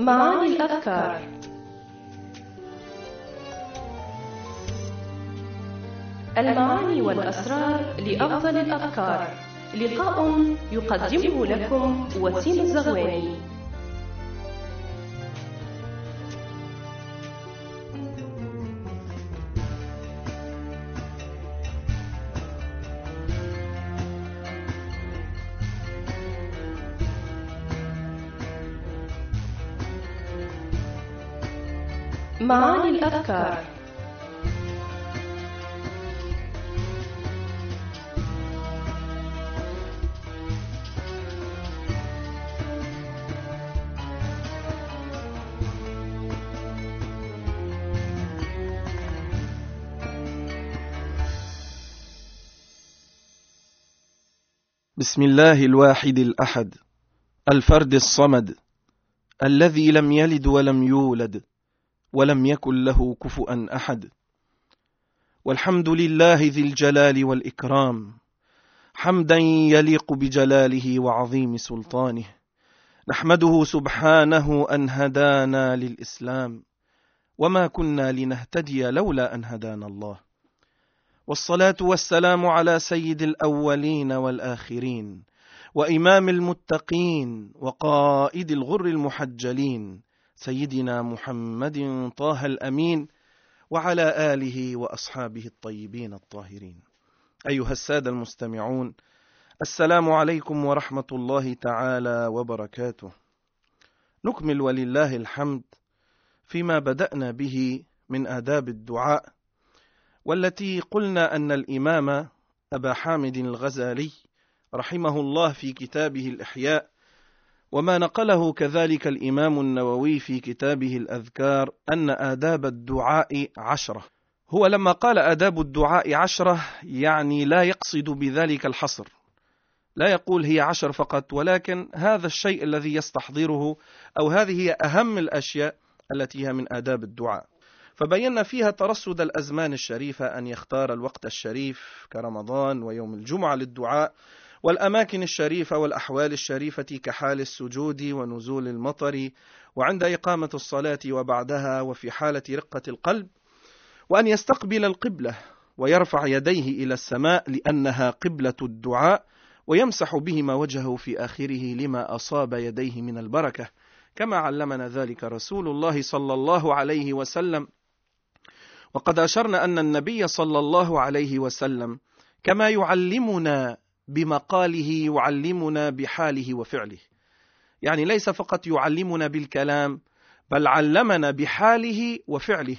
معاني الأفكار. المعاني والأسرار لأفضل الأفكار. لقاء يقدمه لكم وسيم الزغواني. معاني الأفكار. بسم الله الواحد الأحد الفرد الصمد الذي لم يلد ولم يولد ولم يكن له كفؤا أحد. والحمد لله ذي الجلال والإكرام حمدا يليق بجلاله وعظيم سلطانه. نحمده سبحانه أن هدانا للإسلام وما كنا لنهتدي لولا أن هدانا الله. والصلاة والسلام على سيد الأولين والآخرين وإمام المتقين وقائد الغر المحجلين سيدنا محمد طه الأمين وعلى آله وأصحابه الطيبين الطاهرين. أيها السادة المستمعون، السلام عليكم ورحمة الله تعالى وبركاته. نكمل ولله الحمد فيما بدأنا به من آداب الدعاء، والتي قلنا أن الإمام أبا حامد الغزالي رحمه الله في كتابه الإحياء، وما نقله كذلك الإمام النووي في كتابه الأذكار، أن آداب الدعاء 10. هو لما قال آداب الدعاء 10 يعني لا يقصد بذلك الحصر، لا يقول هي 10 فقط، ولكن هذا الشيء الذي يستحضره أو هذه هي أهم الأشياء التي هي من آداب الدعاء. فبينا فيها ترصد الأزمان الشريفة، أن يختار الوقت الشريف كرمضان ويوم الجمعة للدعاء، والأماكن الشريفة والأحوال الشريفة كحال السجود ونزول المطر وعند إقامة الصلاة وبعدها وفي حالة رقة القلب، وأن يستقبل القبلة ويرفع يديه إلى السماء لأنها قبلة الدعاء، ويمسح بهما وجهه في آخره لما أصاب يديه من البركة، كما علمنا ذلك رسول الله صلى الله عليه وسلم. وقد أشرنا أن النبي صلى الله عليه وسلم كما يعلمنا بمقاله يعلمنا بحاله وفعله، يعني ليس فقط يعلمنا بالكلام بل علمنا بحاله وفعله.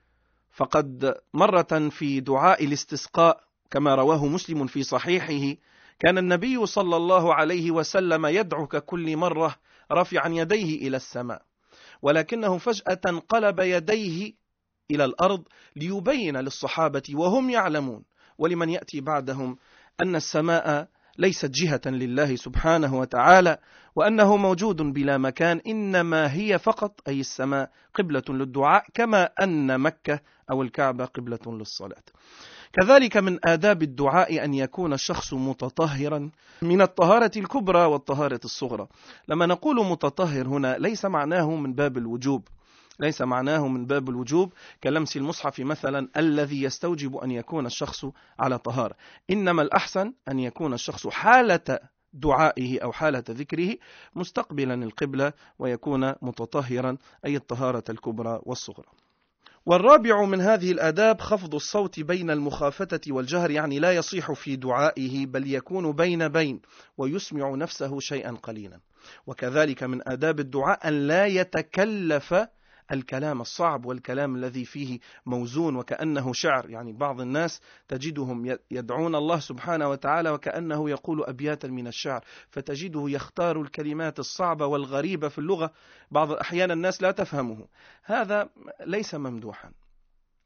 فقد مرة في دعاء الاستسقاء كما رواه مسلم في صحيحه، كان النبي صلى الله عليه وسلم يدعو ككل مرة رافعا يديه إلى السماء، ولكنه فجأة قلب يديه إلى الأرض ليبين للصحابة وهم يعلمون ولمن يأتي بعدهم أن السماء ليست جهة لله سبحانه وتعالى، وأنه موجود بلا مكان، إنما هي فقط أي السماء قبلة للدعاء، كما أن مكة أو الكعبة قبلة للصلاة. كذلك من آداب الدعاء أن يكون الشخص متطهرا من الطهارة الكبرى والطهارة الصغرى. لما نقول متطهر هنا ليس معناه من باب الوجوب، ليس معناه من باب الوجوب كلمس المصحف مثلا الذي يستوجب أن يكون الشخص على طهارة، إنما الأحسن أن يكون الشخص حالة دعائه أو حالة ذكره مستقبلا القبلة ويكون متطهرا، أي الطهارة الكبرى والصغرى. والرابع من هذه الآداب خفض الصوت بين المخافتة والجهر، يعني لا يصيح في دعائه بل يكون بين ويسمع نفسه شيئا قليلا. وكذلك من آداب الدعاء أن لا يتكلف الكلام الصعب والكلام الذي فيه موزون وكأنه شعر، يعني بعض الناس تجدهم يدعون الله سبحانه وتعالى وكأنه يقول أبياتا من الشعر، فتجده يختار الكلمات الصعبة والغريبة في اللغة، بعض الأحيان الناس لا تفهمه. هذا ليس ممدوحا.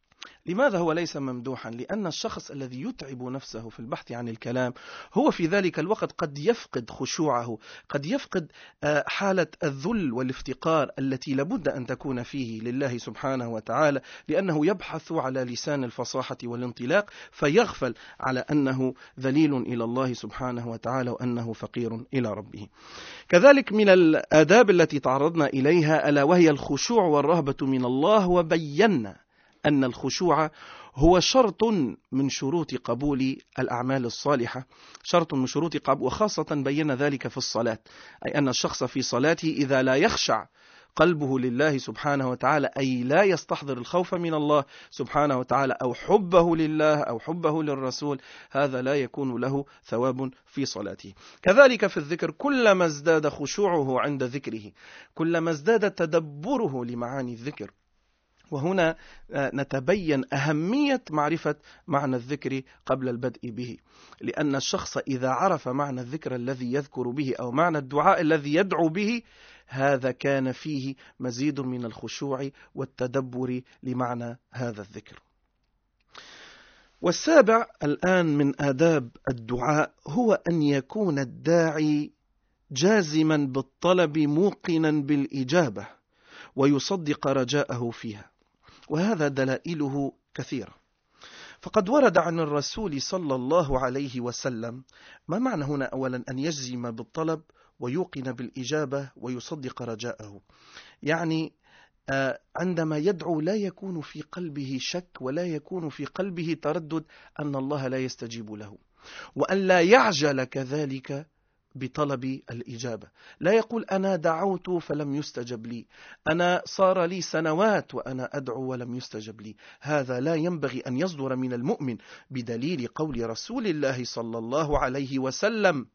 لماذا هو ليس ممدوحا؟ لأن الشخص الذي يتعب نفسه في البحث عن الكلام هو في ذلك الوقت قد يفقد خشوعه، قد يفقد حالة الذل والافتقار التي لابد أن تكون فيه لله سبحانه وتعالى، لأنه يبحث على لسان الفصاحة والانطلاق فيغفل على أنه ذليل إلى الله سبحانه وتعالى وأنه فقير إلى ربه. كذلك من الآداب التي تعرضنا إليها ألا وهي الخشوع والرهبة من الله، وبينا أن الخشوع هو شرط من شروط قبول الأعمال الصالحة، شرط من شروط قبول، وخاصة بينا ذلك في الصلاة، أي أن الشخص في صلاته إذا لا يخشع قلبه لله سبحانه وتعالى، أي لا يستحضر الخوف من الله سبحانه وتعالى أو حبه لله أو حبه للرسول، هذا لا يكون له ثواب في صلاته. كذلك في الذكر، كلما ازداد خشوعه عند ذكره كلما ازداد تدبره لمعاني الذكر. وهنا نتبين أهمية معرفة معنى الذكر قبل البدء به، لأن الشخص إذا عرف معنى الذكر الذي يذكر به أو معنى الدعاء الذي يدعو به، هذا كان فيه مزيد من الخشوع والتدبر لمعنى هذا الذكر. والسابع الآن من آداب الدعاء هو أن يكون الداعي جازما بالطلب موقنا بالإجابة ويصدق رجاءه فيها، وهذا دلائله كثيرة. فقد ورد عن الرسول صلى الله عليه وسلم، ما معنى هنا؟ أولا أن يجزم بالطلب ويوقن بالإجابة ويصدق رجاءه، يعني عندما يدعو لا يكون في قلبه شك ولا يكون في قلبه تردد أن الله لا يستجيب له، وأن لا يعجل كذلك بطلب الإجابة. لا يقول أنا دعوت فلم يستجب لي، أنا صار لي سنوات وأنا أدعو ولم يستجب لي. هذا لا ينبغي أن يصدر من المؤمن، بدليل قول رسول الله صلى الله عليه وسلم: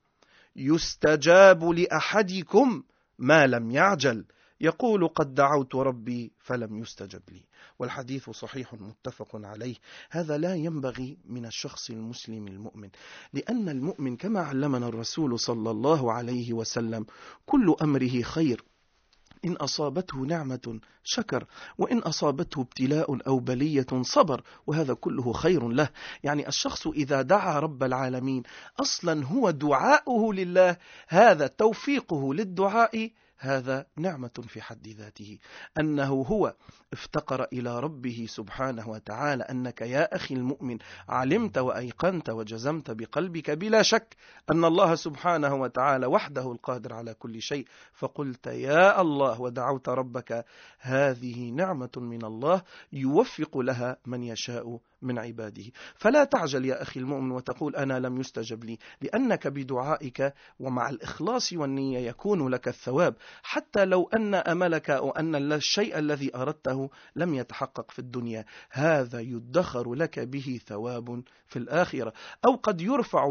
يستجاب لأحدكم ما لم يعجل، يقول قد دعوت ربي فلم يستجب لي. والحديث صحيح متفق عليه. هذا لا ينبغي من الشخص المسلم المؤمن، لأن المؤمن كما علمنا الرسول صلى الله عليه وسلم كل أمره خير، إن أصابته نعمة شكر، وإن أصابته ابتلاء أو بلية صبر، وهذا كله خير له. يعني الشخص إذا دعا رب العالمين أصلا هو دعاؤه لله، هذا توفيقه للدعاء، هذا نعمة في حد ذاته، أنه هو افتقر إلى ربه سبحانه وتعالى. أنك يا أخي المؤمن علمت وأيقنت وجزمت بقلبك بلا شك أن الله سبحانه وتعالى وحده القادر على كل شيء، فقلت يا الله ودعوت ربك، هذه نعمة من الله يوفق لها من يشاء من عباده. فلا تعجل يا أخي المؤمن وتقول أنا لم يستجب لي، لأنك بدعائك ومع الإخلاص والنية يكون لك الثواب، حتى لو أن أملك أو أن الشيء الذي أردته لم يتحقق في الدنيا، هذا يدخر لك به ثواب في الآخرة. أو قد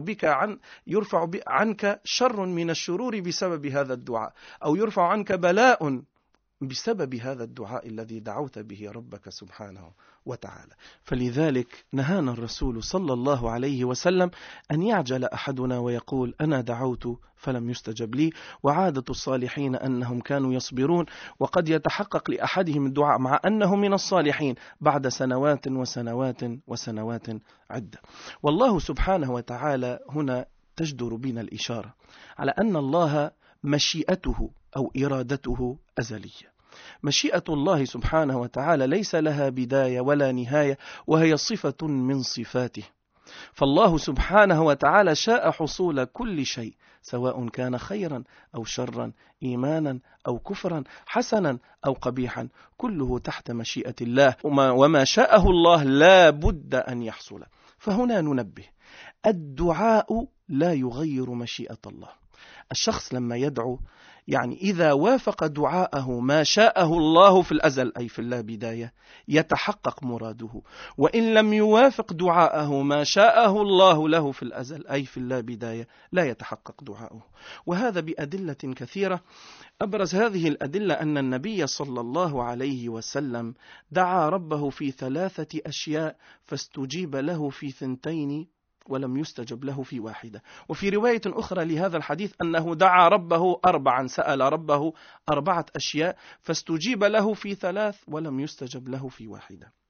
يرفع عنك شر من الشرور بسبب هذا الدعاء، أو يرفع عنك بلاء بسبب هذا الدعاء الذي دعوت به ربك سبحانه وتعالى. فلذلك نهانا الرسول صلى الله عليه وسلم أن يعجل أحدنا ويقول أنا دعوت فلم يستجب لي. وعادة الصالحين أنهم كانوا يصبرون، وقد يتحقق لأحدهم الدعاء مع أنه من الصالحين بعد سنوات وسنوات وسنوات عدة. والله سبحانه وتعالى هنا تجدر بنا الإشارة على أن الله مشيئته أو إرادته أزلية. مشيئة الله سبحانه وتعالى ليس لها بداية ولا نهاية، وهي صفة من صفاته. فالله سبحانه وتعالى شاء حصول كل شيء، سواء كان خيرا أو شرا، إيمانا أو كفرا، حسنا أو قبيحا، كله تحت مشيئة الله، وما شاءه الله لا بد أن يحصل. فهنا ننبه، الدعاء لا يغير مشيئة الله. الشخص لما يدعو، يعني إذا وافق دعاءه ما شاءه الله في الأزل أي في اللا بداية، يتحقق مراده، وإن لم يوافق دعاءه ما شاءه الله له في الأزل أي في اللا بداية، لا يتحقق دعاءه. وهذا بأدلة كثيرة. أبرز هذه الأدلة أن النبي صلى الله عليه وسلم دعا ربه في 3 أشياء فاستجيب له في 2 ولم يستجب له في 1. وفي رواية أخرى لهذا الحديث أنه دعا ربه 4، سأل ربه 4 أشياء فاستجيب له في 3 ولم يستجب له في 1.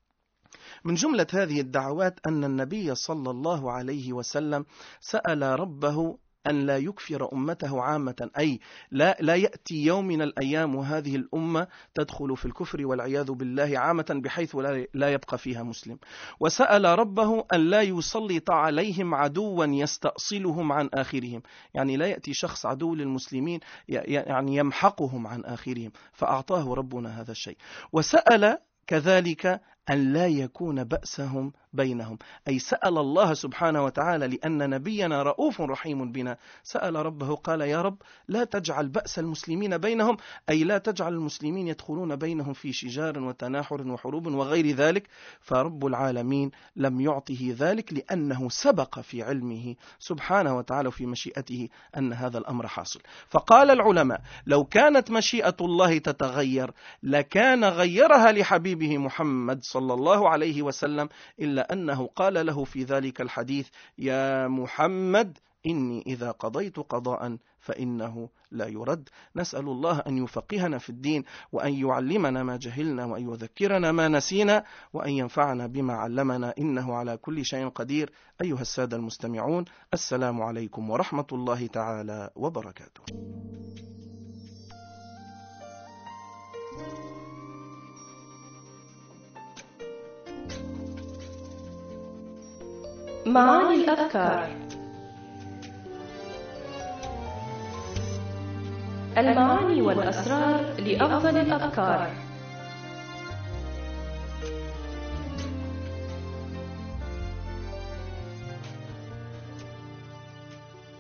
من جملة هذه الدعوات أن النبي صلى الله عليه وسلم سأل ربه أن لا يكفر أمته عامة، أي لا يأتي يوم من الأيام وهذه الأمة تدخل في الكفر والعياذ بالله عامة بحيث لا يبقى فيها مسلم. وسأل ربه أن لا يسلط عليهم عدوا يستأصلهم عن آخرهم، يعني لا يأتي شخص عدو للمسلمين يعني يمحقهم عن آخرهم، فأعطاه ربنا هذا الشيء. وسأل كذلك أن لا يكون بأسهم بينهم، أي سأل الله سبحانه وتعالى لأن نبينا رؤوف رحيم بنا، سأل ربه قال يا رب لا تجعل بأس المسلمين بينهم، أي لا تجعل المسلمين يدخلون بينهم في شجار وتناحر وحروب وغير ذلك. فرب العالمين لم يعطه ذلك لأنه سبق في علمه سبحانه وتعالى وفي مشيئته أن هذا الأمر حاصل. فقال العلماء لو كانت مشيئة الله تتغير لكان غيرها لحبيبه محمد صلى الله عليه وسلم، إلا أنه قال له في ذلك الحديث يا محمد إني إذا قضيت قضاء فإنه لا يرد. نسأل الله أن يفقهنا في الدين، وأن يعلمنا ما جهلنا، وأن يذكرنا ما نسينا، وأن ينفعنا بما علمنا، إنه على كل شيء قدير. أيها السادة المستمعون، السلام عليكم ورحمة الله تعالى وبركاته. معاني الأذكار. المعاني والأسرار لأفضل الأذكار.